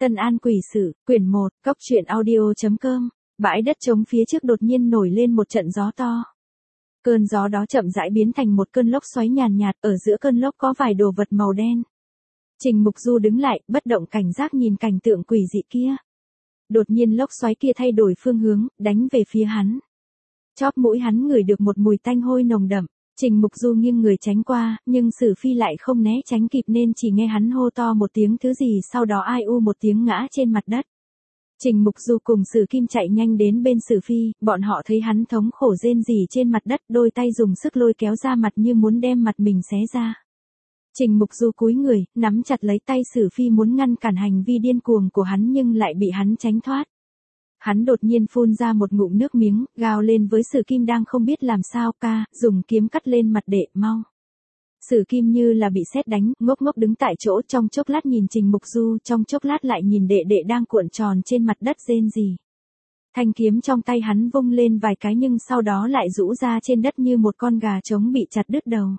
Tân An Quỷ Sự, quyển 1, Cốc truyện audio.com. Bãi đất trống phía trước đột nhiên nổi lên một trận gió to. Cơn gió đó chậm rãi biến thành một cơn lốc xoáy nhàn nhạt, ở giữa cơn lốc có vài đồ vật màu đen. Trình Mục Du đứng lại, bất động cảnh giác nhìn cảnh tượng quỷ dị kia. Đột nhiên lốc xoáy kia thay đổi phương hướng, đánh về phía hắn. Chóp mũi hắn ngửi được một mùi tanh hôi nồng đậm. Trình Mục Du nghiêng người tránh qua, nhưng Sử Phi lại không né tránh kịp nên chỉ nghe hắn hô to một tiếng thứ gì, sau đó ai u một tiếng ngã trên mặt đất. Trình Mục Du cùng Sử Kim chạy nhanh đến bên Sử Phi, bọn họ thấy hắn thống khổ rên rỉ trên mặt đất, đôi tay dùng sức lôi kéo ra mặt như muốn đem mặt mình xé ra. Trình Mục Du cúi người, nắm chặt lấy tay Sử Phi muốn ngăn cản hành vi điên cuồng của hắn nhưng lại bị hắn tránh thoát. Hắn đột nhiên phun ra một ngụm nước miếng, gào lên với Sử Kim đang không biết làm sao, ca, dùng kiếm cắt lên mặt đệ, mau. Sử Kim như là bị sét đánh, ngốc ngốc đứng tại chỗ, trong chốc lát nhìn Trình Mục Du, trong chốc lát lại nhìn đệ đệ đang cuộn tròn trên mặt đất rên rỉ. Thanh kiếm trong tay hắn vung lên vài cái nhưng sau đó lại rũ ra trên đất như một con gà trống bị chặt đứt đầu.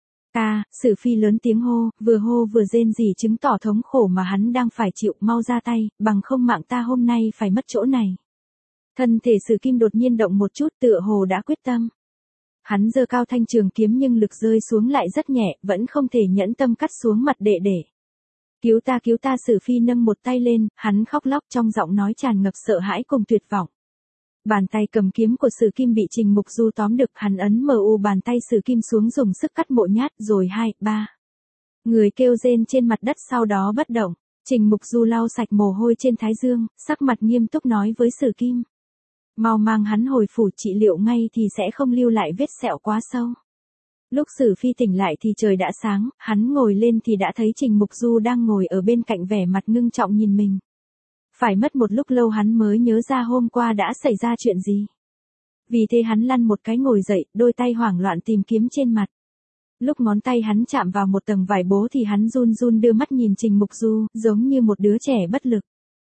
Ca, Sử Phi lớn tiếng hô vừa rên rỉ chứng tỏ thống khổ mà hắn đang phải chịu, mau ra tay, bằng không mạng ta hôm nay phải mất chỗ này. Thân thể Sử Kim đột nhiên động một chút, tựa hồ đã quyết tâm. Hắn giơ cao thanh trường kiếm nhưng lực rơi xuống lại rất nhẹ, vẫn không thể nhẫn tâm cắt xuống mặt đệ đệ. Cứu ta, Sử Phi nâng một tay lên, hắn khóc lóc trong giọng nói tràn ngập sợ hãi cùng tuyệt vọng. Bàn tay cầm kiếm của Sử Kim bị Trình Mục Du tóm được, hắn ấn mờ bàn tay Sử Kim xuống dùng sức cắt một nhát, rồi 2, 3. Người kêu rên trên mặt đất sau đó bất động. Trình Mục Du lau sạch mồ hôi trên thái dương, sắc mặt nghiêm túc nói với Sử Kim. Mau mang hắn hồi phủ trị liệu ngay thì sẽ không lưu lại vết sẹo quá sâu. Lúc Sử Phi tỉnh lại thì trời đã sáng, hắn ngồi lên thì đã thấy Trình Mục Du đang ngồi ở bên cạnh vẻ mặt ngưng trọng nhìn mình. Phải mất một lúc lâu hắn mới nhớ ra hôm qua đã xảy ra chuyện gì. Vì thế hắn lăn một cái ngồi dậy, đôi tay hoảng loạn tìm kiếm trên mặt. Lúc ngón tay hắn chạm vào một tầng vải bố thì hắn run run đưa mắt nhìn Trình Mục Du, giống như một đứa trẻ bất lực.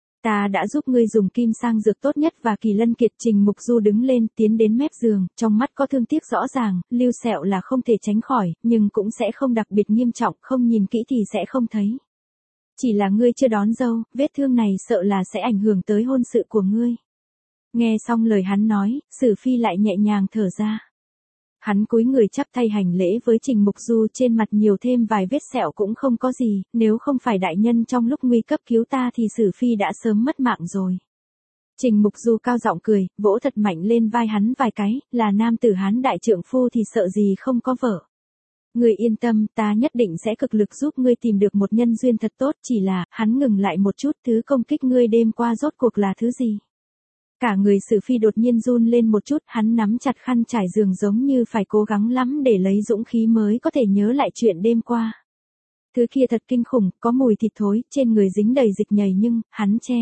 Ta đã giúp ngươi dùng kim sang dược tốt nhất và kỳ lân kiệt. Trình Mục Du đứng lên, tiến đến mép giường, trong mắt có thương tiếc rõ ràng, lưu sẹo là không thể tránh khỏi, nhưng cũng sẽ không đặc biệt nghiêm trọng, không nhìn kỹ thì sẽ không thấy. Chỉ là ngươi chưa đón dâu, vết thương này sợ là sẽ ảnh hưởng tới hôn sự của ngươi. Nghe xong lời hắn nói, Sử Phi lại nhẹ nhàng thở ra. Hắn cúi người chắp tay hành lễ với Trình Mục Du, trên mặt nhiều thêm vài vết sẹo cũng không có gì, nếu không phải đại nhân trong lúc nguy cấp cứu ta thì Sử Phi đã sớm mất mạng rồi. Trình Mục Du cao giọng cười, vỗ thật mạnh lên vai hắn vài cái, là nam tử Hán đại trượng phu thì sợ gì không có vợ. Ngươi yên tâm, ta nhất định sẽ cực lực giúp ngươi tìm được một nhân duyên thật tốt, chỉ là, hắn ngừng lại một chút, thứ công kích ngươi đêm qua rốt cuộc là thứ gì? Cả người Sử Phi đột nhiên run lên một chút, hắn nắm chặt khăn trải giường giống như phải cố gắng lắm để lấy dũng khí mới có thể nhớ lại chuyện đêm qua. Thứ kia thật kinh khủng, có mùi thịt thối, trên người dính đầy dịch nhầy nhưng, hắn che.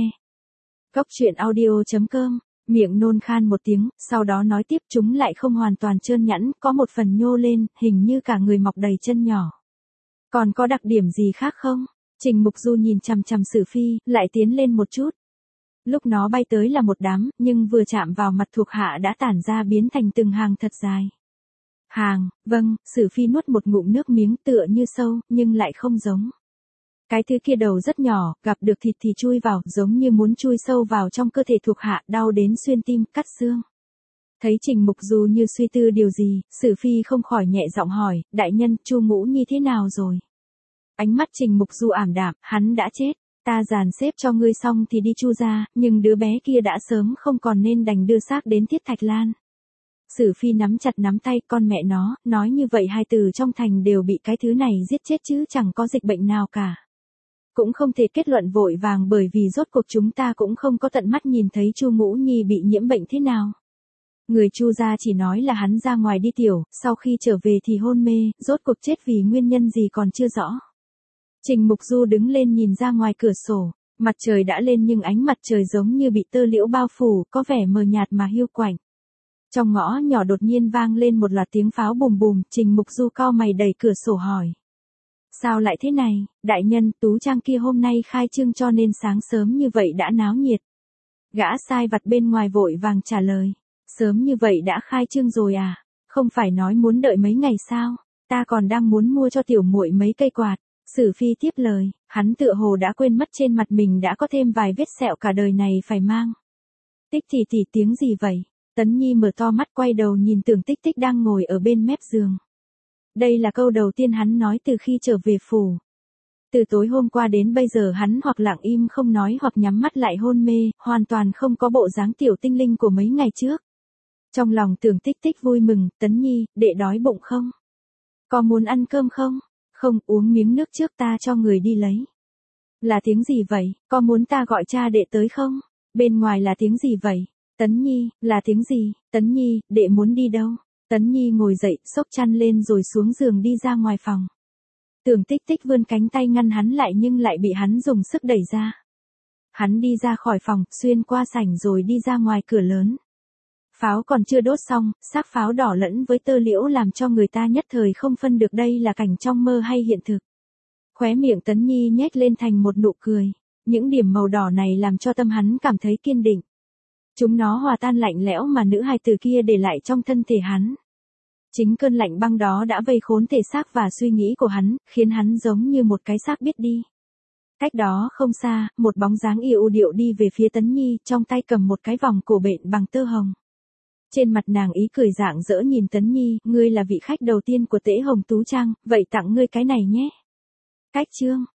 Cốc truyện audio.com, miệng nôn khan một tiếng, sau đó nói tiếp chúng lại không hoàn toàn trơn nhẵn, có một phần nhô lên, hình như cả người mọc đầy chân nhỏ. Còn có đặc điểm gì khác không? Trình Mục Du nhìn chằm chằm Sử Phi, lại tiến lên một chút. Lúc nó bay tới là một đám, nhưng vừa chạm vào mặt thuộc hạ đã tản ra biến thành từng hàng thật dài. Vâng, Sử Phi nuốt một ngụm nước miếng tựa như sâu, nhưng lại không giống. Cái thứ kia đầu rất nhỏ, gặp được thịt thì chui vào, giống như muốn chui sâu vào trong cơ thể thuộc hạ, đau đến xuyên tim, cắt xương. Thấy Trình Mục Du như suy tư điều gì, Sử Phi không khỏi nhẹ giọng hỏi, đại nhân, Chu Ngũ Nhi thế nào rồi? Ánh mắt Trình Mục Du ảm đạm, hắn đã chết. Ta dàn xếp cho ngươi xong thì đi Chu gia, nhưng đứa bé kia đã sớm không còn nên đành đưa xác đến Thiết Thạch Lan. Sử Phi nắm chặt nắm tay, con mẹ nó, nói như vậy hai từ trong thành đều bị cái thứ này giết chết chứ chẳng có dịch bệnh nào cả. Cũng không thể kết luận vội vàng bởi vì rốt cuộc chúng ta cũng không có tận mắt nhìn thấy Chu Ngũ Nhi bị nhiễm bệnh thế nào. Người Chu gia chỉ nói là hắn ra ngoài đi tiểu, sau khi trở về thì hôn mê, rốt cuộc chết vì nguyên nhân gì còn chưa rõ. Trình Mục Du đứng lên nhìn ra ngoài cửa sổ, mặt trời đã lên nhưng ánh mặt trời giống như bị tơ liễu bao phủ, có vẻ mờ nhạt mà hiu quạnh. Trong ngõ nhỏ đột nhiên vang lên một loạt tiếng pháo bùm bùm, Trình Mục Du cau mày đẩy cửa sổ hỏi. Sao lại thế này, đại nhân, Tú Trang kia hôm nay khai trương cho nên sáng sớm như vậy đã náo nhiệt. Gã sai vặt bên ngoài vội vàng trả lời, sớm như vậy đã khai trương rồi à, không phải nói muốn đợi mấy ngày sao, ta còn đang muốn mua cho tiểu muội mấy cây quạt. Sử Phi tiếp lời, hắn tựa hồ đã quên mất trên mặt mình đã có thêm vài vết sẹo cả đời này phải mang. Tích tỷ tiếng gì vậy? Tấn Nhi mở to mắt quay đầu nhìn Tưởng Tích Tích đang ngồi ở bên mép giường. Đây là câu đầu tiên hắn nói từ khi trở về phủ. Từ tối hôm qua đến bây giờ hắn hoặc lặng im không nói hoặc nhắm mắt lại hôn mê, hoàn toàn không có bộ dáng tiểu tinh linh của mấy ngày trước. Trong lòng Tưởng Tích Tích vui mừng, Tấn Nhi, đệ đói bụng không? Có muốn ăn cơm không? Không, uống miếng nước trước ta cho người đi lấy. Là tiếng gì vậy? Có muốn ta gọi cha đệ tới không? Bên ngoài là tiếng gì vậy? Tấn Nhi, là tiếng gì? Tấn Nhi, đệ muốn đi đâu? Tấn Nhi ngồi dậy, xốc chăn lên rồi xuống giường đi ra ngoài phòng. Tưởng Tích Tích vươn cánh tay ngăn hắn lại nhưng lại bị hắn dùng sức đẩy ra. Hắn đi ra khỏi phòng, xuyên qua sảnh rồi đi ra ngoài cửa lớn. Pháo còn chưa đốt xong, xác pháo đỏ lẫn với tơ liễu làm cho người ta nhất thời không phân được đây là cảnh trong mơ hay hiện thực. Khóe miệng Tấn Nhi nhếch lên thành một nụ cười. Những điểm màu đỏ này làm cho tâm hắn cảm thấy kiên định. Chúng nó hòa tan lạnh lẽo mà nữ hài tử kia để lại trong thân thể hắn. Chính cơn lạnh băng đó đã vây khốn thể xác và suy nghĩ của hắn, khiến hắn giống như một cái xác biết đi. Cách đó không xa, một bóng dáng yểu điệu đi về phía Tấn Nhi, trong tay cầm một cái vòng cổ bện bằng tơ hồng. Trên mặt nàng ý cười rạng rỡ nhìn Tấn Nhi, ngươi là vị khách đầu tiên của Tễ Hồng Tú Trang, vậy tặng ngươi cái này nhé. Cách chương